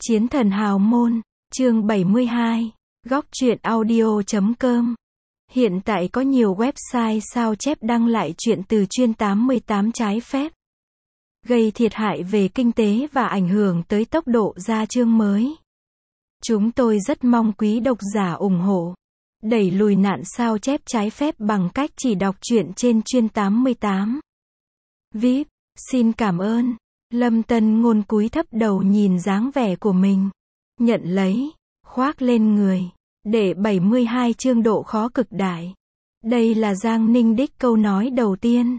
Chiến thần hào môn, chương 72, góc truyện audio.com. Hiện tại có nhiều website sao chép đăng lại truyện từ chuyên 88 trái phép, gây thiệt hại về kinh tế và ảnh hưởng tới tốc độ ra chương mới. Chúng tôi rất mong quý độc giả ủng hộ, đẩy lùi nạn sao chép trái phép bằng cách chỉ đọc truyện trên chuyên 88. VIP, xin cảm ơn. Lâm Tân Ngôn cúi thấp đầu nhìn dáng vẻ của mình, nhận lấy, khoác lên người, để 72 chương độ khó cực đại. Đây là Giang Ninh đích câu nói đầu tiên.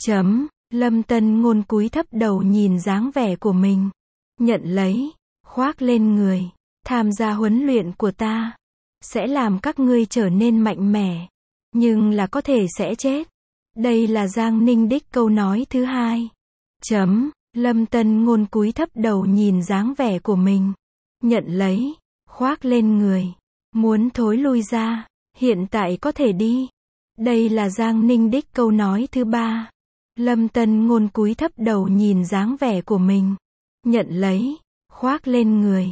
Lâm Tân Ngôn cúi thấp đầu nhìn dáng vẻ của mình, nhận lấy, khoác lên người, tham gia huấn luyện của ta, sẽ làm các ngươi trở nên mạnh mẽ, nhưng là có thể sẽ chết. Đây là Giang Ninh đích câu nói thứ hai. Lâm Tân Ngôn cúi thấp đầu nhìn dáng vẻ của mình, nhận lấy, khoác lên người, muốn thối lui ra, hiện tại có thể đi. Đây là Giang Ninh đích câu nói thứ ba. Lâm Tân Ngôn cúi thấp đầu nhìn dáng vẻ của mình, nhận lấy, khoác lên người.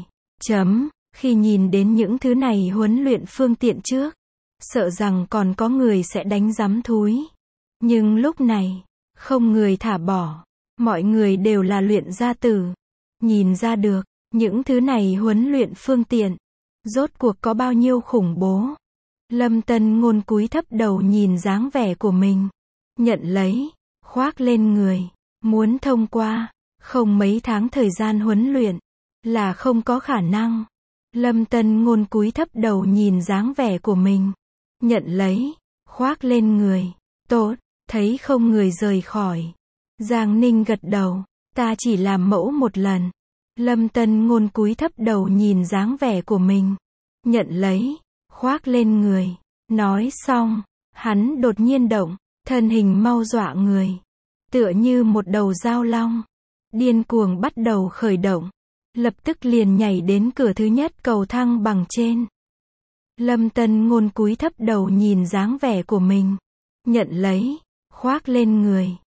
Khi nhìn đến những thứ này huấn luyện phương tiện trước, sợ rằng còn có người sẽ đánh giám thúi. Nhưng lúc này, không người thả bỏ. Mọi người đều là luyện gia tử. Nhìn ra được, những thứ này huấn luyện phương tiện, rốt cuộc có bao nhiêu khủng bố. Lâm Tân Ngôn cúi thấp đầu nhìn dáng vẻ của mình, nhận lấy, khoác lên người, muốn thông qua, không mấy tháng thời gian huấn luyện, là không có khả năng. Lâm Tân Ngôn cúi thấp đầu nhìn dáng vẻ của mình, nhận lấy, khoác lên người, tốt, thấy không người rời khỏi. Giang Ninh gật đầu, ta chỉ làm mẫu một lần. Lâm Tân Ngôn cúi thấp đầu nhìn dáng vẻ của mình, nhận lấy, khoác lên người. Nói xong, hắn đột nhiên động, thân hình mau dọa người, tựa như một đầu dao long, điên cuồng bắt đầu khởi động, lập tức liền nhảy đến cửa thứ nhất cầu thang bằng trên. Lâm Tân Ngôn cúi thấp đầu nhìn dáng vẻ của mình, nhận lấy, khoác lên người.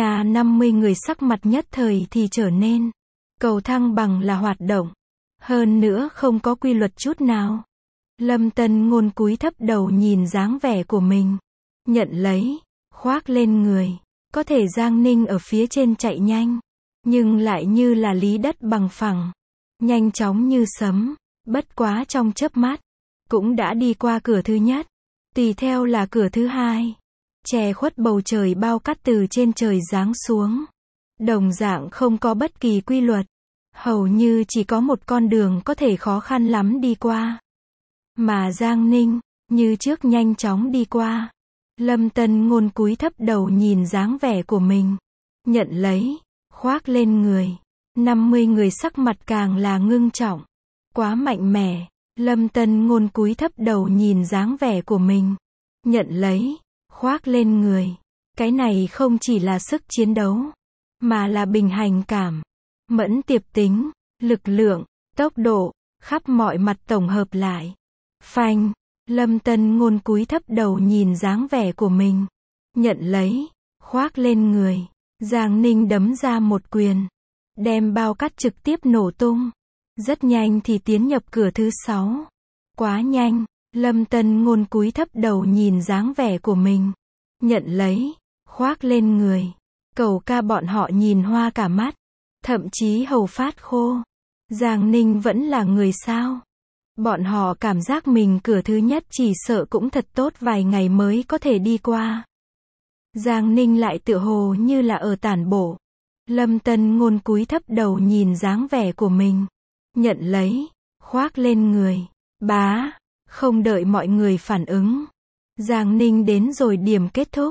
50 người sắc mặt nhất thời thì trở nên. Cầu thang bằng là hoạt động, hơn nữa không có quy luật chút nào. Lâm Tân Ngôn cúi thấp đầu nhìn dáng vẻ của mình, nhận lấy, khoác lên người. Có thể Giang Ninh ở phía trên chạy nhanh, nhưng lại như là lý đất bằng phẳng, nhanh chóng như sấm, bất quá trong chớp mắt, cũng đã đi qua cửa thứ nhất, tùy theo là cửa thứ hai. Che khuất bầu trời bao cát từ trên trời giáng xuống. Đồng dạng không có bất kỳ quy luật. Hầu như chỉ có một con đường có thể khó khăn lắm đi qua. Mà Giang Ninh, như trước nhanh chóng đi qua. Lâm Tân Ngôn cúi thấp đầu nhìn dáng vẻ của mình, nhận lấy, khoác lên người. 50 người sắc mặt càng là ngưng trọng. Quá mạnh mẽ. Lâm Tân Ngôn cúi thấp đầu nhìn dáng vẻ của mình, nhận lấy, khoác lên người. Cái này không chỉ là sức chiến đấu, mà là bình hành cảm, mẫn tiệp tính, lực lượng, tốc độ, khắp mọi mặt tổng hợp lại. Phanh, Lâm Tân Ngôn cúi thấp đầu nhìn dáng vẻ của mình, nhận lấy, khoác lên người. Giang Ninh đấm ra một quyền, đem bao cát trực tiếp nổ tung. Rất nhanh thì tiến nhập cửa thứ 6. Quá nhanh. Lâm Tân Ngôn cúi thấp đầu nhìn dáng vẻ của mình, nhận lấy, khoác lên người. Cầu ca bọn họ nhìn hoa cả mắt, thậm chí hầu phát khô. Giang Ninh vẫn là người sao? Bọn họ cảm giác mình cửa thứ nhất chỉ sợ cũng thật tốt vài ngày mới có thể đi qua. Giang Ninh lại tựa hồ như là ở tản bộ. Lâm Tân Ngôn cúi thấp đầu nhìn dáng vẻ của mình, nhận lấy, khoác lên người. Bá. Không đợi mọi người phản ứng, Giang Ninh đến rồi điểm kết thúc.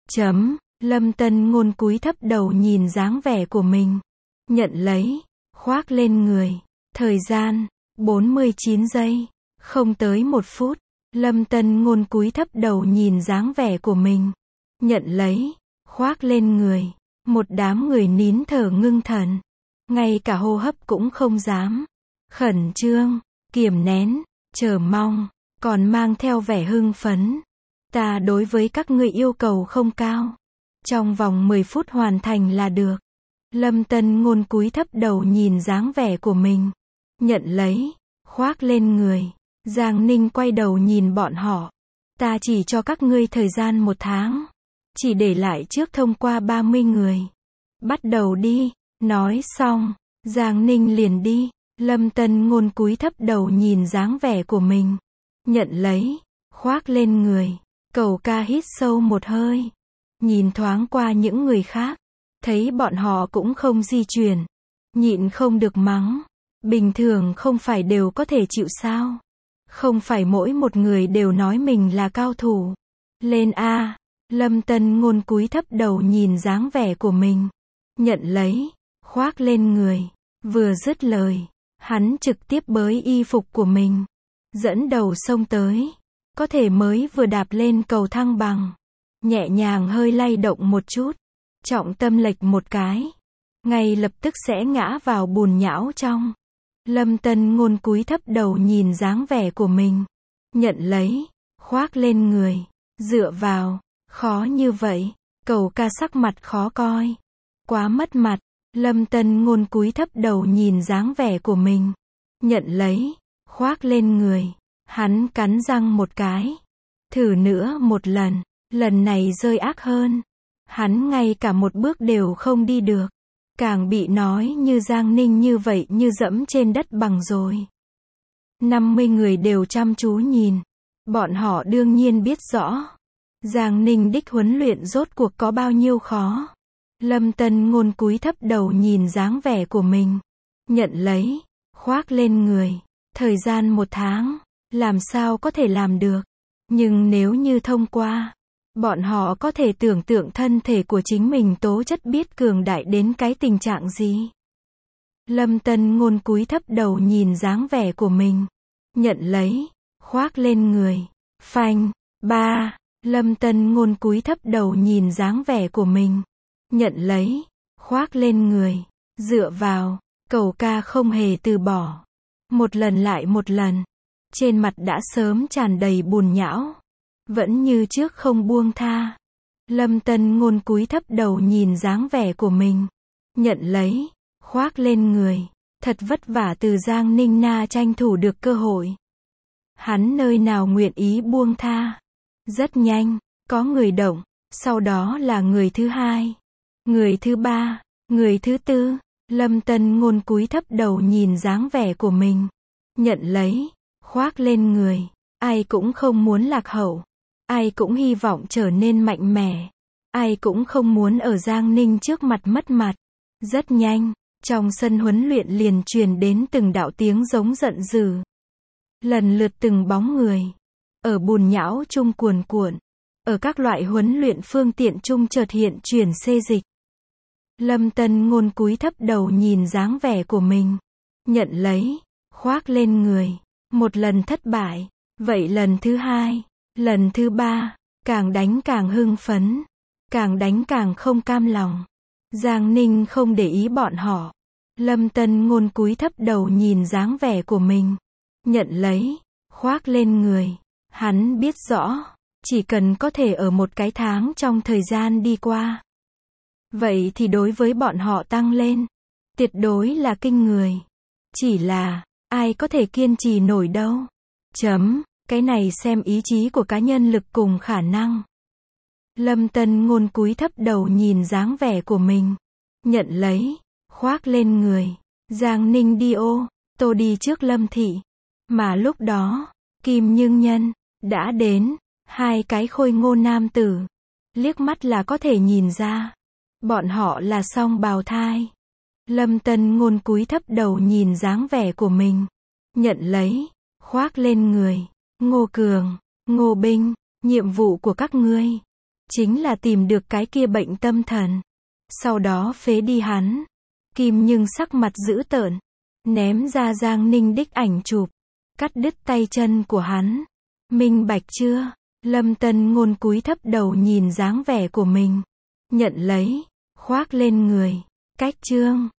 Lâm Tân Ngôn cúi thấp đầu nhìn dáng vẻ của mình, nhận lấy, khoác lên người. Thời gian, 49 giây, không tới 1 phút. Lâm Tân Ngôn cúi thấp đầu nhìn dáng vẻ của mình, nhận lấy, khoác lên người. Một đám người nín thở ngưng thần, ngay cả hô hấp cũng không dám. Khẩn trương, kiềm nén, chờ mong, còn mang theo vẻ hưng phấn. Ta đối với các ngươi yêu cầu không cao, trong vòng 10 phút hoàn thành là được. Lâm Tân Ngôn cúi thấp đầu nhìn dáng vẻ của mình, nhận lấy, khoác lên người. Giang Ninh quay đầu nhìn bọn họ. Ta chỉ cho các ngươi thời gian 1 tháng. Chỉ để lại trước thông qua 30 người. Bắt đầu đi. Nói xong, Giang Ninh liền đi. Lâm Tân Ngôn cúi thấp đầu nhìn dáng vẻ của mình. Nhận lấy, khoác lên người. Cầu ca hít sâu một hơi. Nhìn thoáng qua những người khác. Thấy bọn họ cũng không di chuyển. Nhịn không được mắng. Bình thường không phải đều có thể chịu sao? Không phải mỗi một người đều nói mình là cao thủ. Lên a. Lâm Tân Ngôn cúi thấp đầu nhìn dáng vẻ của mình. Nhận lấy, khoác lên người. Vừa dứt lời, hắn trực tiếp bới y phục của mình. Dẫn đầu xông tới. Có thể mới vừa đạp lên cầu thăng bằng. Nhẹ nhàng hơi lay động một chút. Trọng tâm lệch một cái. Ngay lập tức sẽ ngã vào bùn nhão trong. Lâm Tân Ngôn cúi thấp đầu nhìn dáng vẻ của mình. Nhận lấy, khoác lên người. Dựa vào, khó như vậy. Cầu ca sắc mặt khó coi. Quá mất mặt. Lâm Tân Ngôn cúi thấp đầu nhìn dáng vẻ của mình. Nhận lấy, khoác lên người. Hắn cắn răng một cái. Thử nữa một lần. Lần này rơi ác hơn. Hắn ngay cả một bước đều không đi được. Càng bị nói như Giang Ninh như vậy như dẫm trên đất bằng rồi. 50 người đều chăm chú nhìn. Bọn họ đương nhiên biết rõ. Giang Ninh đích huấn luyện rốt cuộc có bao nhiêu khó. Lâm Tân Ngôn cúi thấp đầu nhìn dáng vẻ của mình. Nhận lấy, khoác lên người. Thời gian 1 tháng, làm sao có thể làm được. Nhưng nếu như thông qua, bọn họ có thể tưởng tượng thân thể của chính mình tố chất biết cường đại đến cái tình trạng gì. Lâm Tân Ngôn cúi thấp đầu nhìn dáng vẻ của mình. Nhận lấy, khoác lên người. Phanh, 3. Lâm Tân Ngôn cúi thấp đầu nhìn dáng vẻ của mình. Nhận lấy, khoác lên người. Dựa vào, cầu ca không hề từ bỏ. Một lần lại một lần. Trên mặt đã sớm tràn đầy bùn nhão. Vẫn như trước không buông tha. Lâm Tân Ngôn cúi thấp đầu nhìn dáng vẻ của mình. Nhận lấy, khoác lên người. Thật vất vả từ Giang Ninh Na tranh thủ được cơ hội. Hắn nơi nào nguyện ý buông tha. Rất nhanh, có người động. Sau đó là người thứ 2. Người thứ 3. Người thứ 4. Lâm Tân Ngôn cúi thấp đầu nhìn dáng vẻ của mình. Nhận lấy, khoác lên người. Ai cũng không muốn lạc hậu. Ai cũng hy vọng trở nên mạnh mẽ. Ai cũng không muốn ở Giang Ninh trước mặt mất mặt. Rất nhanh, trong sân huấn luyện liền truyền đến từng đạo tiếng giống giận dữ. Lần lượt từng bóng người. Ở bùn nhão chung cuồn cuộn. Ở các loại huấn luyện phương tiện chung chợt hiện chuyển xê dịch. Lâm Tân Ngôn cúi thấp đầu nhìn dáng vẻ của mình. Nhận lấy, khoác lên người. Một lần thất bại. Vậy lần thứ 2. Lần thứ 3, càng đánh càng hưng phấn. Càng đánh càng không cam lòng. Giang Ninh không để ý bọn họ. Lâm Tân Ngôn cúi thấp đầu nhìn dáng vẻ của mình. Nhận lấy, khoác lên người. Hắn biết rõ, chỉ cần có thể ở một cái tháng trong thời gian đi qua. Vậy thì đối với bọn họ tăng lên. Tuyệt đối là kinh người. Chỉ là, ai có thể kiên trì nổi đâu. Cái này xem ý chí của cá nhân lực cùng khả năng. Lâm Tân Ngôn cúi thấp đầu nhìn dáng vẻ của mình. Nhận lấy, khoác lên người. Giang Ninh đi ô tô đi trước Lâm Thị. Mà lúc đó, Kim Nhưng Nhân đã đến. 2 cái khôi ngô nam tử. Liếc mắt là có thể nhìn ra. Bọn họ là song bào thai. Lâm Tân Ngôn cúi thấp đầu nhìn dáng vẻ của mình. Nhận lấy, khoác lên người. Ngô Cường, Ngô Binh, nhiệm vụ của các ngươi chính là tìm được cái kia bệnh tâm thần. Sau đó phế đi hắn. Kim Nhưng sắc mặt dữ tợn. Ném ra Giang Ninh đích ảnh chụp. Cắt đứt tay chân của hắn. Minh bạch chưa? Lâm Tân Ngôn cúi thấp đầu nhìn dáng vẻ của mình. Nhận lấy, khoác lên người. Cách chương